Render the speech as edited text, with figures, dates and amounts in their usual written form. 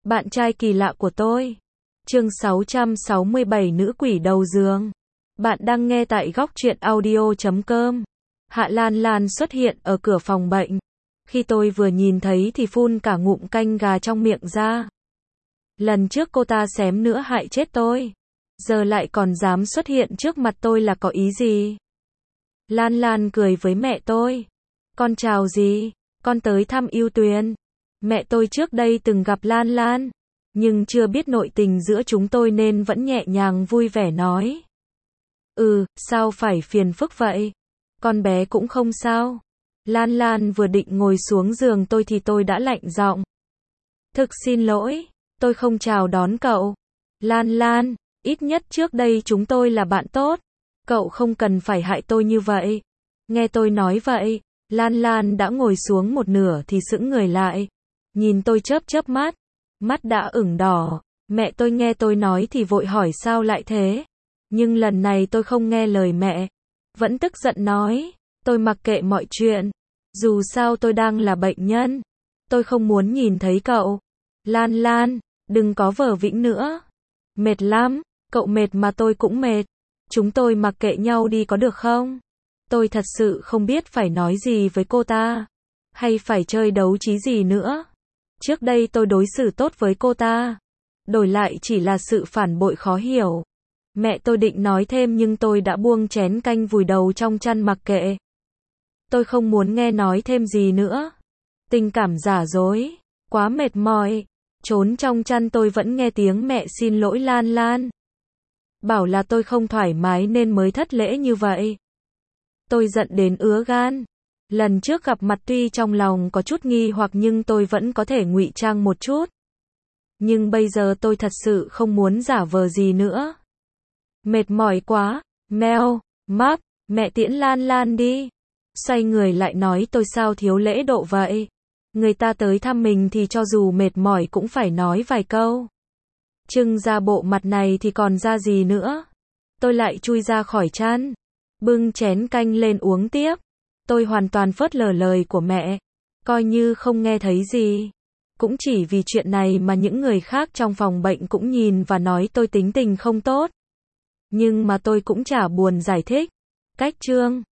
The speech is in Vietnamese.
Bạn trai kỳ lạ của tôi. Chương 667 Nữ quỷ đầu giường. Bạn đang nghe tại góc truyện audio.com. Hạ Lan Lan xuất hiện ở cửa phòng bệnh. Khi tôi vừa nhìn thấy thì phun cả ngụm canh gà trong miệng ra. Lần trước cô ta xém nữa hại chết tôi. Giờ lại còn dám xuất hiện trước mặt tôi là có ý gì? Lan Lan cười với mẹ tôi. Con chào dì, con tới thăm Yêu Tuyền. Mẹ tôi trước đây từng gặp Lan Lan, nhưng chưa biết nội tình giữa chúng tôi nên vẫn nhẹ nhàng vui vẻ nói. Sao phải phiền phức vậy? Con bé cũng không sao. Lan Lan vừa định ngồi xuống giường tôi thì tôi đã lạnh giọng. Thực xin lỗi, tôi không chào đón cậu. Lan Lan, ít nhất trước đây chúng tôi là bạn tốt. Cậu không cần phải hại tôi như vậy. Nghe tôi nói vậy, Lan Lan đã ngồi xuống một nửa thì sững người lại. Nhìn tôi chớp mắt. Mắt đã ửng đỏ. Mẹ tôi nghe tôi nói thì vội hỏi sao lại thế. Nhưng lần này tôi không nghe lời mẹ. Vẫn tức giận nói. Tôi mặc kệ mọi chuyện. Dù sao tôi đang là bệnh nhân. Tôi không muốn nhìn thấy cậu. Lan Lan, đừng có vờ vĩnh nữa. Mệt lắm. Cậu mệt mà tôi cũng mệt. Chúng tôi mặc kệ nhau đi có được không? Tôi thật sự không biết phải nói gì với cô ta. Hay phải chơi đấu trí gì nữa. Trước đây tôi đối xử tốt với cô ta. Đổi lại chỉ là sự phản bội khó hiểu. Mẹ tôi định nói thêm nhưng tôi đã buông chén canh vùi đầu trong chăn mặc kệ. Tôi không muốn nghe nói thêm gì nữa. Tình cảm giả dối. Quá mệt mỏi. Trốn trong chăn tôi vẫn nghe tiếng mẹ xin lỗi Lan Lan. Bảo là tôi không thoải mái nên mới thất lễ như vậy. Tôi giận đến ứa gan. Lần trước gặp mặt tuy trong lòng có chút nghi hoặc nhưng tôi vẫn có thể ngụy trang một chút. Nhưng bây giờ tôi thật sự không muốn giả vờ gì nữa. Mệt mỏi quá. Mèo, map, mẹ tiễn Lan Lan đi. Xoay người lại nói tôi sao thiếu lễ độ vậy. Người ta tới thăm mình thì cho dù mệt mỏi cũng phải nói vài câu. Trưng ra bộ mặt này thì còn ra gì nữa. Tôi lại chui ra khỏi chăn. Bưng chén canh lên uống tiếp. Tôi hoàn toàn phớt lờ lời của mẹ. Coi như không nghe thấy gì. Cũng chỉ vì chuyện này mà những người khác trong phòng bệnh cũng nhìn và nói tôi tính tình không tốt. Nhưng mà tôi cũng chả buồn giải thích. Cách chương